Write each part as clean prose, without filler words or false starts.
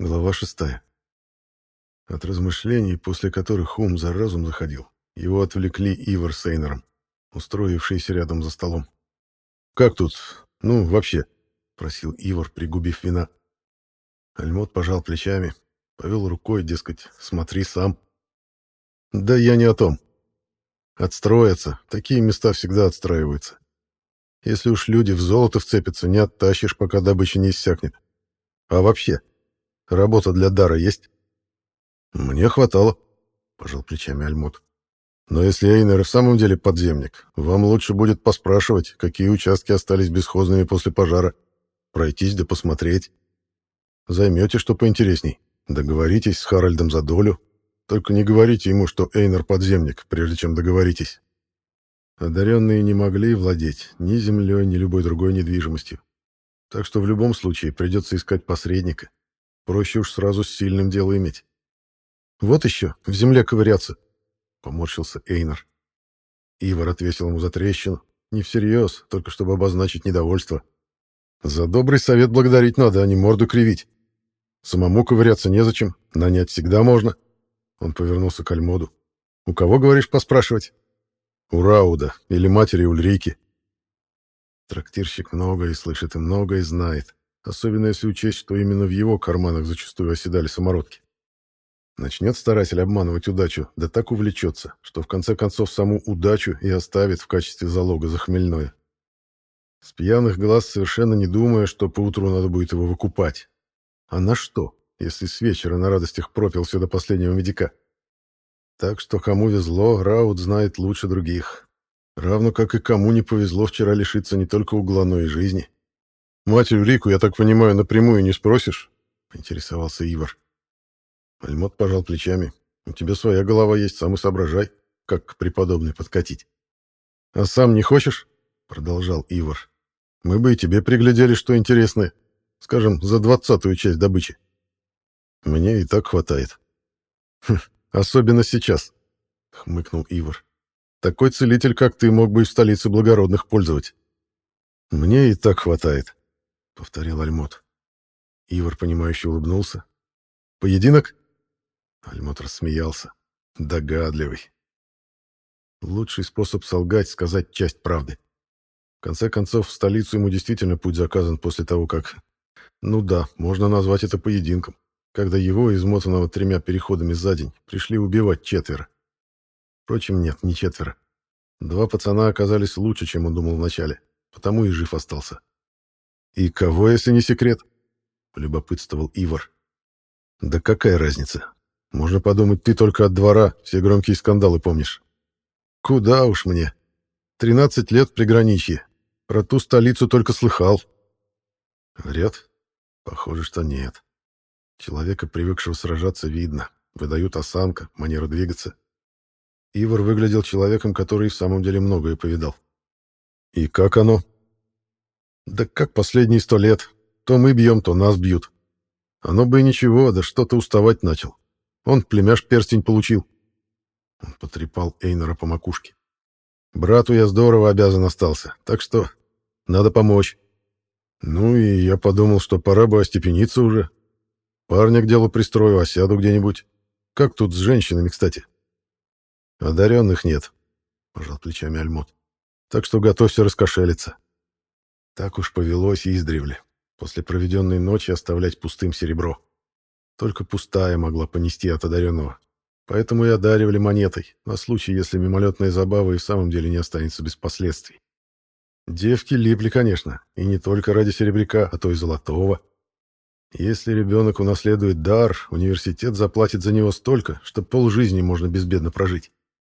Глава 6. От размышлений, после которых ум за разум заходил, его отвлекли Ивар с Эйнором, устроившиеся рядом за столом. «Как тут? Ну, вообще?» — просил Ивар, пригубив вина. Альмот пожал плечами, повел рукой, дескать, смотри сам. «Да я не о том. Отстроятся, такие места всегда отстраиваются. Если уж люди в золото вцепятся, не оттащишь, пока добыча не иссякнет. А вообще, работа для дара есть?» «Мне хватало», — пожал плечами Альмот. «Но если Эйнер и в самом деле подземник, вам лучше будет поспрашивать, какие участки остались бесхозными после пожара, пройтись да посмотреть. Займете что поинтересней, договоритесь с Харальдом за долю, только не говорите ему, что Эйнер подземник, прежде чем договоритесь». Одаренные не могли владеть ни землей, ни любой другой недвижимостью. Так что в любом случае придется искать посредника. Проще уж сразу с сильным дело иметь. «Вот еще, в земле ковыряться», — поморщился Эйнар. Ивар отвесил ему за трещину. Не всерьез, только чтобы обозначить недовольство. «За добрый совет благодарить надо, а не морду кривить. Самому ковыряться незачем, нанять всегда можно». Он повернулся к Альмоду. «У кого, говоришь, поспрашивать?» «У Рауда или матери Ульрики». Трактирщик многое слышит и многое знает, особенно если учесть, что именно в его карманах зачастую оседали самородки. Начнет старатель обманывать удачу, да так увлечется, что в конце концов саму удачу и оставит в качестве залога за хмельное. С пьяных глаз совершенно не думая, что поутру надо будет его выкупать. А на что, если с вечера на радостях пропил все до последнего медика? Так что кому везло, Рауд знает лучше других. Равно как и кому не повезло вчера лишиться не только угла, но и жизни. «Матерь Рику, я так понимаю, напрямую не спросишь?» — поинтересовался Ивар. Альмот пожал плечами. «У тебя своя голова есть, сам и соображай, как к преподобной подкатить». «А сам не хочешь?» — продолжал Ивар. «Мы бы и тебе приглядели, что интересное. Скажем, за 20-ю часть добычи». «Мне и так хватает». «Хм, особенно сейчас», — хмыкнул Ивар. «Такой целитель, как ты, мог бы и в столице благородных пользовать». «Мне и так хватает», — повторил Альмот. Ивар, понимающе улыбнулся. «Поединок?» Альмот рассмеялся. «Догадливый. Лучший способ солгать — сказать часть правды. В конце концов, в столицу ему действительно путь заказан после того, как... Ну да, можно назвать это поединком, когда его, измотанного 3 переходами за день, пришли убивать 4. Впрочем, нет, не 4. 2 пацана оказались лучше, чем он думал вначале, потому и жив остался. «И кого, если не секрет?» — полюбопытствовал Ивар. «Да какая разница? Можно подумать, ты только от двора все громкие скандалы помнишь». «Куда уж мне. 13 лет в приграничье. Про ту столицу только слыхал». «Врет? Похоже, что нет. Человека, привыкшего сражаться, видно. Выдают осанка, манера двигаться. Ивар выглядел человеком, который в самом деле многое повидал». «И как оно?» «Да как последние 100 лет. То мы бьем, то нас бьют. Оно бы и ничего, да что-то уставать начал. Он племяш перстень получил». Он потрепал Эйнора по макушке. «Брату я здорово обязан остался, так что надо помочь». «Ну и я подумал, что пора бы остепениться уже. Парня к делу пристрою, а сяду где-нибудь. Как тут с женщинами, кстати?» «Одаренных нет», — пожал плечами Альмот. «Так что готовься раскошелиться». Так уж повелось издревле. После проведенной ночи оставлять пустым серебро. Только пустая могла понести от одаренного. Поэтому и одаривали монетой, на случай, если мимолетная забава и в самом деле не останется без последствий. Девки липли, конечно, и не только ради серебряка, а то и золотого. Если ребенок унаследует дар, университет заплатит за него столько, что полжизни можно безбедно прожить.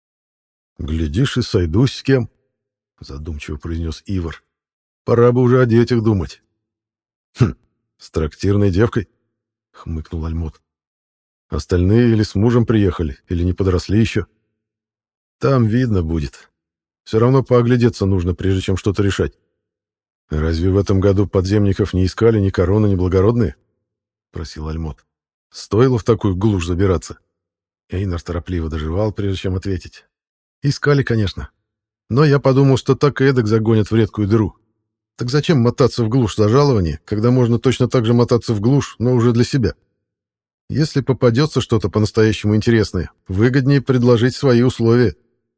«Глядишь, и сойдусь с кем», — задумчиво произнес Ивар. «Пора бы уже о детях думать». «Хм, с трактирной девкой?» — хмыкнул Альмот. «Остальные или с мужем приехали, или не подросли еще. Там видно будет. Все равно пооглядеться нужно, прежде чем что-то решать. Разве в этом году подземников не искали ни короны, ни благородные?» — просил Альмот. «Стоило в такую глушь забираться?» Эйнар торопливо доживал, прежде чем ответить. «Искали, конечно. Но я подумал, что так и эдак загонят в редкую дыру. Так зачем мотаться в глушь за жалование, когда можно точно так же мотаться в глушь, но уже для себя? Если попадется что-то по-настоящему интересное, выгоднее предложить свои условия.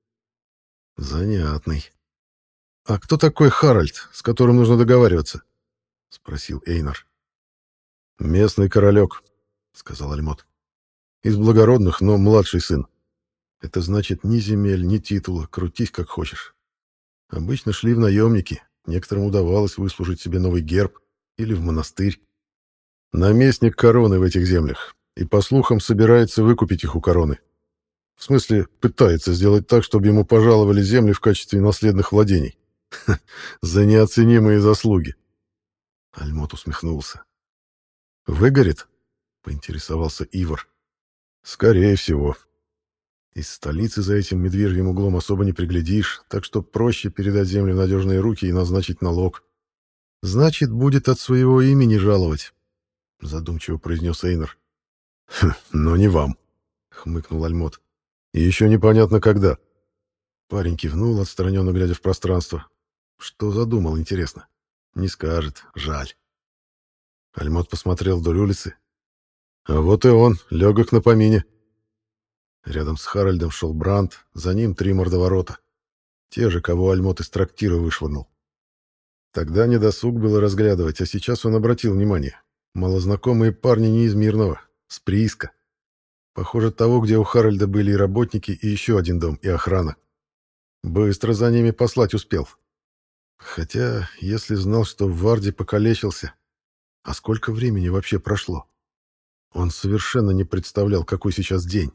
Занятный. А кто такой Харальд, с которым нужно договариваться? Спросил Эйнар. Местный королек, сказал Альмот. Из благородных, но младший сын. Это значит ни земель, ни титула, крутись как хочешь. Обычно шли в наемники, некоторым удавалось выслужить себе новый герб или в монастырь. Наместник короны в этих землях, и, по слухам, собирается выкупить их у короны. В смысле, пытается сделать так, чтобы ему пожаловали земли в качестве наследных владений. За неоценимые заслуги. Альмот усмехнулся. «Выгорит?» — поинтересовался Ивар. «Скорее всего. Из столицы за этим медвежьим углом особо не приглядишь, так что проще передать землю в надежные руки и назначить налог. Значит, будет от своего имени жаловать», — задумчиво произнес Эйнар. «Но не вам», — хмыкнул Альмот. «И еще непонятно когда». Парень кивнул, отстраненно глядя в пространство. Что задумал, интересно? Не скажет, жаль. Альмот посмотрел вдоль улицы. А вот и он, легок на помине. Рядом с Харальдом шел Бранд, за ним 3 мордоворота. Те же, кого Альмот из трактира вышвырнул. Тогда недосуг было разглядывать, а сейчас он обратил внимание. Малознакомые парни не из Мирного, с прииска. Похоже, того, где у Харальда были и работники, и еще один дом, и охрана. Быстро за ними послать успел. Хотя, если знал, что в Варде покалечился... А сколько времени вообще прошло? Он совершенно не представлял, какой сейчас день.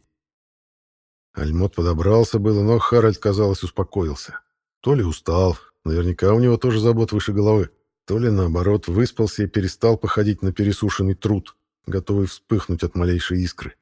Альмот подобрался было, но Харальд, казалось, успокоился. То ли устал, наверняка у него тоже забот выше головы, то ли, наоборот, выспался и перестал походить на пересушенный труд, готовый вспыхнуть от малейшей искры.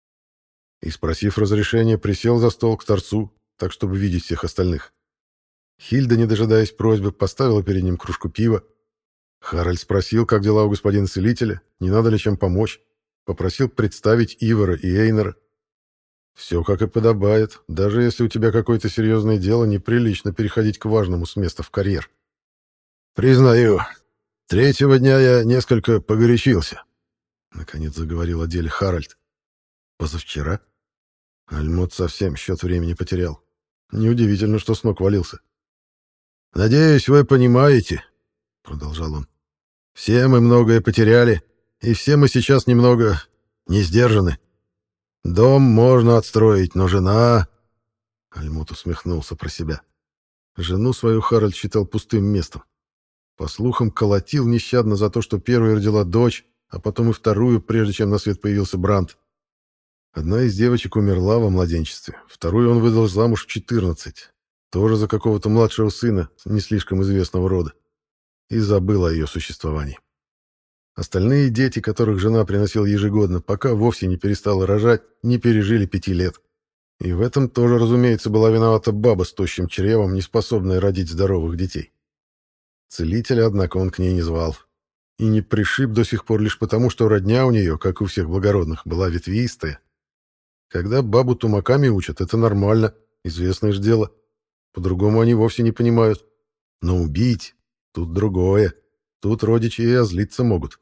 И, спросив разрешения, присел за стол к торцу, так, чтобы видеть всех остальных. Хильда, не дожидаясь просьбы, поставила перед ним кружку пива. Харальд спросил, как дела у господина целителя, не надо ли чем помочь. Попросил представить Ивара и Эйнара. Все как и подобает, даже если у тебя какое-то серьезное дело, неприлично переходить к важному с места в карьер. «Признаю, 3-го дня я несколько погорячился», — наконец заговорил о деле Харальд. «Позавчера?» Альмот совсем счет времени потерял. Неудивительно, что с ног валился. «Надеюсь, вы понимаете», — продолжал он. «Все мы многое потеряли, и все мы сейчас немного не сдержаны. Дом можно отстроить, но жена...» Альмут усмехнулся про себя. Жену свою Харальд считал пустым местом. По слухам, колотил нещадно за то, что первой родила дочь, а потом и вторую, прежде чем на свет появился Бранд. Одна из девочек умерла во младенчестве, вторую он выдал замуж в 14, тоже за какого-то младшего сына, не слишком известного рода, и забыл о ее существовании. Остальные дети, которых жена приносила ежегодно, пока вовсе не перестала рожать, не пережили 5 лет. И в этом тоже, разумеется, была виновата баба с тощим чревом, не способная родить здоровых детей. Целителя, однако, он к ней не звал. И не пришиб до сих пор лишь потому, что родня у нее, как у всех благородных, была ветвистая. Когда бабу тумаками учат, это нормально, известное же дело. По-другому они вовсе не понимают. Но убить — тут другое. Тут родичи и озлиться могут.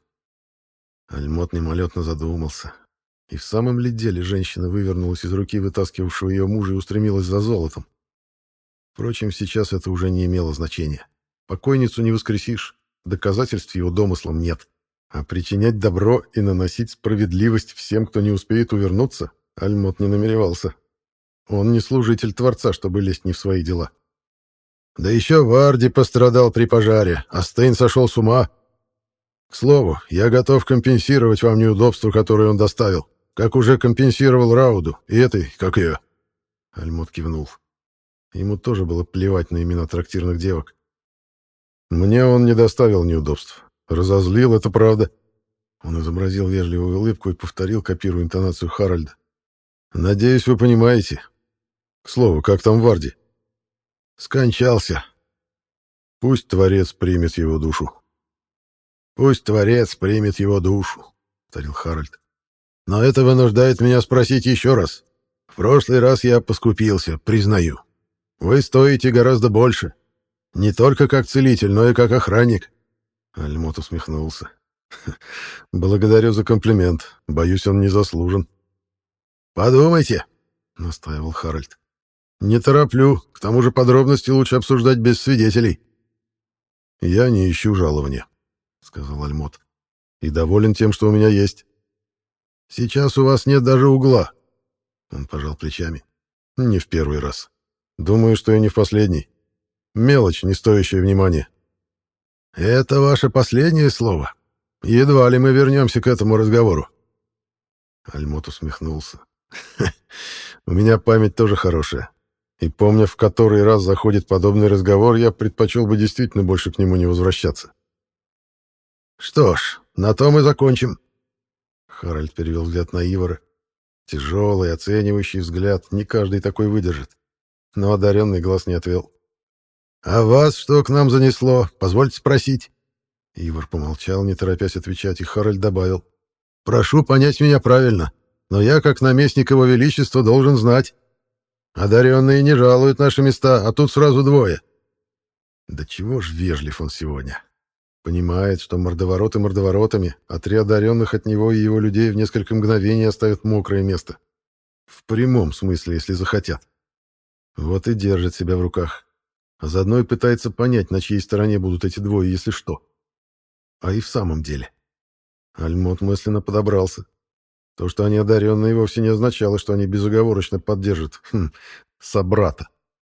Альмот мимолетно задумался. И в самом ли деле женщина вывернулась из руки вытаскивавшего ее мужа и устремилась за золотом? Впрочем, сейчас это уже не имело значения. Покойницу не воскресишь, доказательств его домыслам нет. А причинять добро и наносить справедливость всем, кто не успеет увернуться, Альмот не намеревался. Он не служитель Творца, чтобы лезть не в свои дела. Да еще Варди пострадал при пожаре, а Стейн сошел с ума. К слову, я готов компенсировать вам неудобства, которые он доставил, как уже компенсировал Рауду и этой, как ее. Альмот кивнул. Ему тоже было плевать на имена трактирных девок. Мне он не доставил неудобств. Разозлил, это правда. Он изобразил вежливую улыбку и повторил, копируя интонацию Харальда. Надеюсь, вы понимаете. К слову, как там Варди? Скончался. Пусть Творец примет его душу. Пусть Творец примет его душу, повторил Харальд. Но это вынуждает меня спросить еще раз. В прошлый раз я поскупился, признаю. Вы стоите гораздо больше. Не только как целитель, но и как охранник. Альмот усмехнулся. Благодарю за комплимент. Боюсь, он не заслужен. Подумайте, настаивал Харальд. Не тороплю, к тому же подробности лучше обсуждать без свидетелей. Я не ищу жалования, сказал Альмот, и доволен тем, что у меня есть. Сейчас у вас нет даже угла. Он пожал плечами. Не в первый раз. Думаю, что и не в последний. Мелочь, не стоящая внимания. Это ваше последнее слово. Едва ли мы вернемся к этому разговору. Альмот усмехнулся. У меня память тоже хорошая. И помня, в который раз заходит подобный разговор, я предпочел бы действительно больше к нему не возвращаться. Что ж, на том и закончим. Харальд перевел взгляд на Ивара. Тяжелый, оценивающий взгляд, не каждый такой выдержит. Но одаренный глаз не отвел. «А вас что к нам занесло? Позвольте спросить». Ивар помолчал, не торопясь отвечать, и Харальд добавил. «Прошу понять меня правильно, но я, как наместник его величества, должен знать. Одаренные не жалуют наши места, а тут сразу двое». Да чего ж вежлив он сегодня. Понимает, что мордовороты мордоворотами, а три одаренных от него и его людей в несколько мгновений оставят мокрое место. В прямом смысле, если захотят. Вот и держит себя в руках. А заодно и пытается понять, на чьей стороне будут эти двое, если что. А и в самом деле. Альмот мысленно подобрался. То, что они одаренные, вовсе не означало, что они безоговорочно поддержат собрата.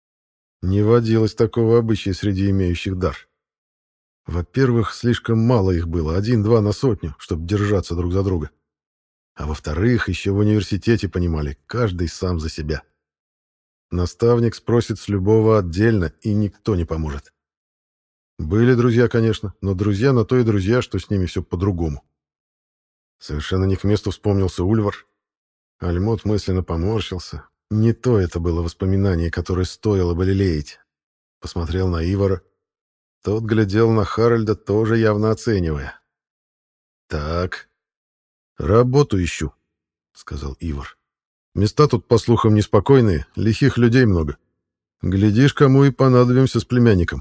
Не водилось такого обычая среди имеющих дар. Во-первых, слишком мало их было, 1-2 на сотню, чтобы держаться друг за друга. А во-вторых, еще в университете понимали, каждый сам за себя. Наставник спросит с любого отдельно, и никто не поможет. Были друзья, конечно, но друзья на то и друзья, что с ними все по-другому. Совершенно не к месту вспомнился Ульвар. Альмот мысленно поморщился. Не то это было воспоминание, которое стоило бы лелеять. Посмотрел на Ивара. Тот глядел на Харальда, тоже явно оценивая. «Так, работу ищу», — сказал Ивар. «Места тут, по слухам, неспокойные, лихих людей много. Глядишь, кому и понадобимся с племянником».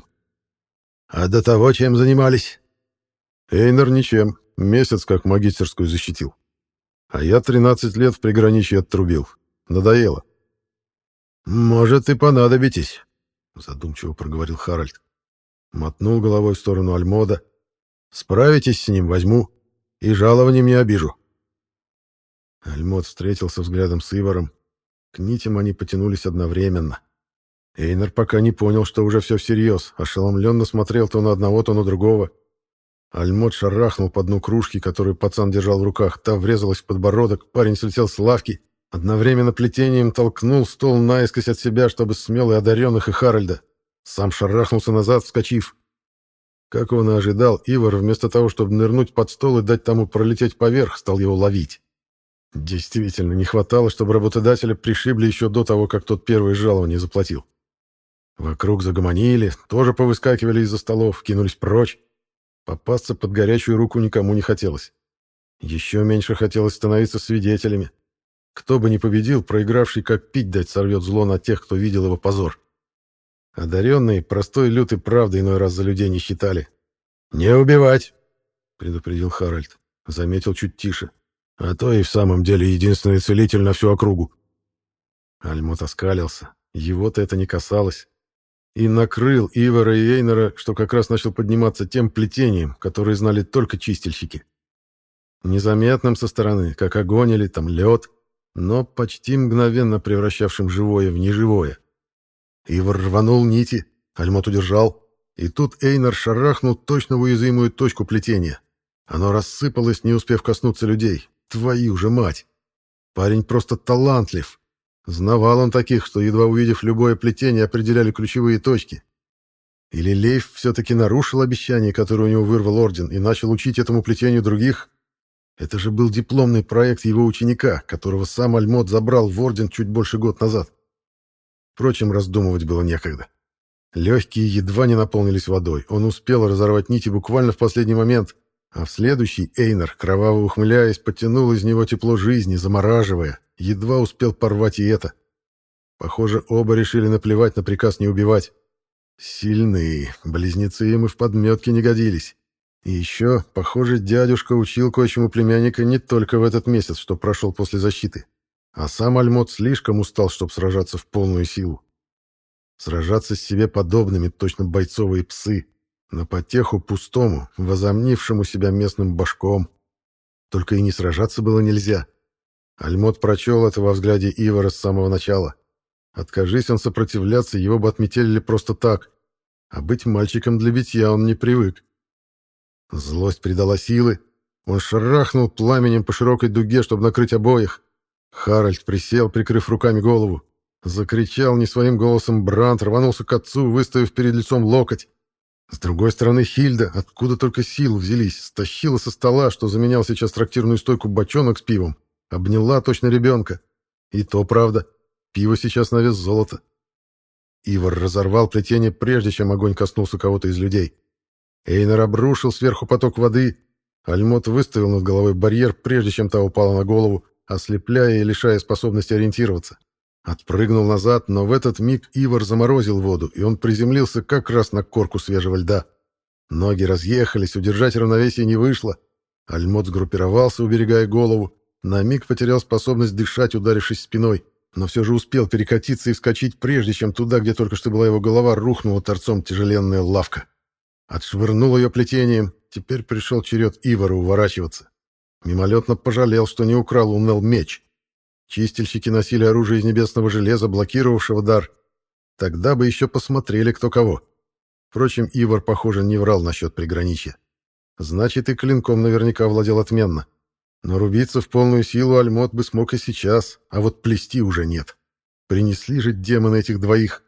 «А до того чем занимались?» «Эйнар ничем. Месяц как магистерскую защитил. А я 13 лет в приграничье оттрубил. Надоело». «Может, и понадобитесь», — задумчиво проговорил Харальд. Мотнул головой в сторону Альмода. «Справитесь с ним, возьму. И жалованием не обижу». Альмод встретился взглядом с Иваром. К нитям они потянулись одновременно. Эйнар пока не понял, что уже все всерьез. Ошеломленно смотрел то на одного, то на другого. Альмод шарахнул по дну кружки, которую пацан держал в руках. Та врезалась в подбородок. Парень слетел с лавки. Одновременно плетением толкнул стол наискось от себя, чтобы смел и одаренных, и Харальда. Сам шарахнулся назад, вскочив. Как он и ожидал, Ивар, вместо того, чтобы нырнуть под стол и дать тому пролететь поверх, стал его ловить. Действительно, не хватало, чтобы работодателя пришибли еще до того, как тот первое жалование заплатил. Вокруг загомонили, тоже повыскакивали из-за столов, кинулись прочь. Попасться под горячую руку никому не хотелось. Еще меньше хотелось становиться свидетелями. Кто бы ни победил, проигравший как пить дать сорвет зло на тех, кто видел его позор. Одаренные простой лютой правдой иной раз за людей не считали. «Не убивать!» — предупредил Харальд. Заметил чуть тише. «А то и в самом деле единственный целитель на всю округу». Альмот оскалился. Его-то это не касалось. И накрыл Ивара и Эйнера, что как раз начал подниматься тем плетением, которое знали только чистильщики. Незаметным со стороны, как огонь или там лед, но почти мгновенно превращавшим живое в неживое. Ивар рванул нити, Альмот удержал, и тут Эйнар шарахнул точно в уязвимую точку плетения. Оно рассыпалось, не успев коснуться людей. Твою же мать! Парень просто талантлив. Знавал он таких, что, едва увидев любое плетение, определяли ключевые точки. Или Лейф все-таки нарушил обещание, которое у него вырвал Орден, и начал учить этому плетению других? Это же был дипломный проект его ученика, которого сам Альмот забрал в Орден чуть больше года назад. Впрочем, раздумывать было некогда. Легкие едва не наполнились водой. Он успел разорвать нити буквально в последний момент, а в следующий Эйнар, кроваво ухмыляясь, потянул из него тепло жизни, замораживая. Едва успел порвать и это. Похоже, оба решили наплевать на приказ не убивать. Сильные, близнецы им и в подметке не годились. И еще, похоже, дядюшка учил кое-чему племянника не только в этот месяц, что прошел после защиты, а сам Альмот слишком устал, чтобы сражаться в полную силу. Сражаться с себе подобными, точно бойцовые псы, на потеху пустому, возомнившему себя местным башком. Только и не сражаться было нельзя. Альмот прочел это во взгляде Ивара с самого начала. Откажись он сопротивляться, его бы отметелили просто так. А быть мальчиком для битья он не привык. Злость придала силы. Он шарахнул пламенем по широкой дуге, чтобы накрыть обоих. Харальд присел, прикрыв руками голову. Закричал не своим голосом Бранд, рванулся к отцу, выставив перед лицом локоть. С другой стороны Хильда, откуда только сил взялись, стащила со стола, что заменял сейчас трактирную стойку, бочонок с пивом. Обняла точно ребенка. И то правда. Пиво сейчас на вес золота. Ивар разорвал плетение, прежде чем огонь коснулся кого-то из людей. Эйнар обрушил сверху поток воды. Альмот выставил над головой барьер, прежде чем та упала на голову, ослепляя и лишая способности ориентироваться. Отпрыгнул назад, но в этот миг Ивар заморозил воду, и он приземлился как раз на корку свежего льда. Ноги разъехались, удержать равновесие не вышло. Альмот сгруппировался, уберегая голову. На миг потерял способность дышать, ударившись спиной, но все же успел перекатиться и вскочить, прежде чем туда, где только что была его голова, рухнула торцом тяжеленная лавка. Отшвырнул ее плетением. Теперь пришел черед Ивара уворачиваться. Мимолетно пожалел, что не украл у Нел меч. Чистильщики носили оружие из небесного железа, блокировавшего дар. Тогда бы еще посмотрели, кто кого. Впрочем, Ивар, похоже, не врал насчет приграничья. Значит, и клинком наверняка владел отменно. Но рубиться в полную силу Альмот бы смог и сейчас, а вот плести уже нет. Принесли же демоны этих двоих.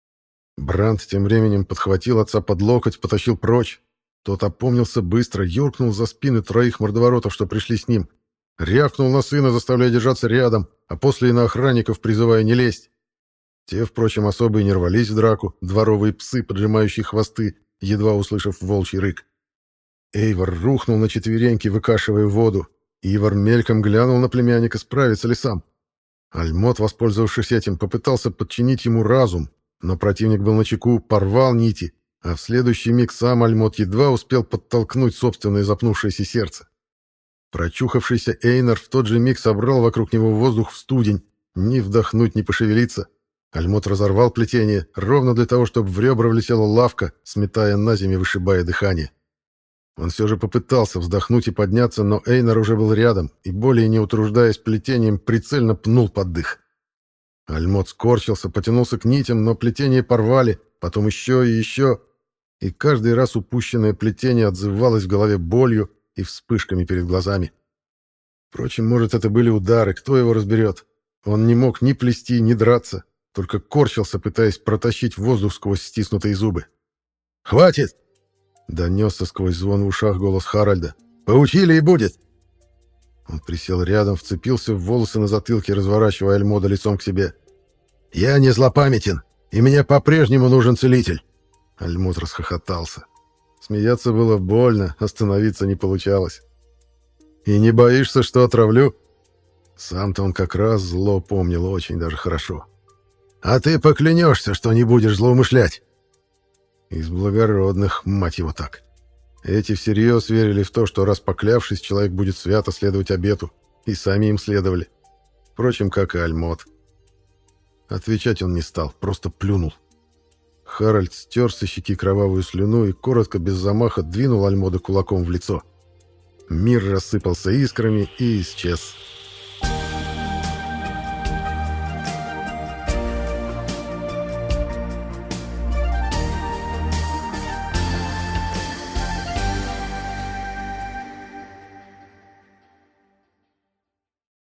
Бранд тем временем подхватил отца под локоть, потащил прочь. Тот опомнился быстро, юркнул за спины троих мордоворотов, что пришли с ним. Рявкнул на сына, заставляя держаться рядом, а после и на охранников, призывая не лезть. Те, впрочем, особо и не рвались в драку, дворовые псы, поджимающие хвосты, едва услышав волчий рык. Эйвор рухнул на четвереньки, выкашивая воду. Ивар мельком глянул на племянника, справится ли сам. Альмот, воспользовавшись этим, попытался подчинить ему разум, но противник был начеку, порвал нити, а в следующий миг сам Альмот едва успел подтолкнуть собственное запнувшееся сердце. Прочухавшийся Эйнар в тот же миг собрал вокруг него воздух в студень, ни вдохнуть, ни пошевелиться. Альмот разорвал плетение, ровно для того, чтобы в ребра влетела лавка, сметая на землю, вышибая дыхание. Он все же попытался вздохнуть и подняться, но Эйнар уже был рядом и, более не утруждаясь плетением, прицельно пнул под дых. Альмот скорчился, потянулся к нитям, но плетение порвали, потом еще, и каждый раз упущенное плетение отзывалось в голове болью и вспышками перед глазами. Впрочем, может, это были удары, кто его разберет. Он не мог ни плести, ни драться, только корчился, пытаясь протащить воздух сквозь стиснутые зубы. «Хватит!» — донесся сквозь звон в ушах голос Харальда. «Поучили и будет!» Он присел рядом, вцепился в волосы на затылке, разворачивая Альмода лицом к себе. «Я не злопамятен, и мне по-прежнему нужен целитель!» Альмод расхохотался. Смеяться было больно, остановиться не получалось. «И не боишься, что отравлю?» Сам-то он как раз зло помнил очень даже хорошо. «А ты поклянешься, что не будешь злоумышлять?» Из благородных, мать его так. Эти всерьез верили в то, что раз поклявшись, человек будет свято следовать обету, и сами им следовали. Впрочем, как и Альмот. Отвечать он не стал, просто плюнул. Харальд стер со щеки кровавую слюну и коротко, без замаха, двинул Альмода кулаком в лицо. Мир рассыпался искрами и исчез.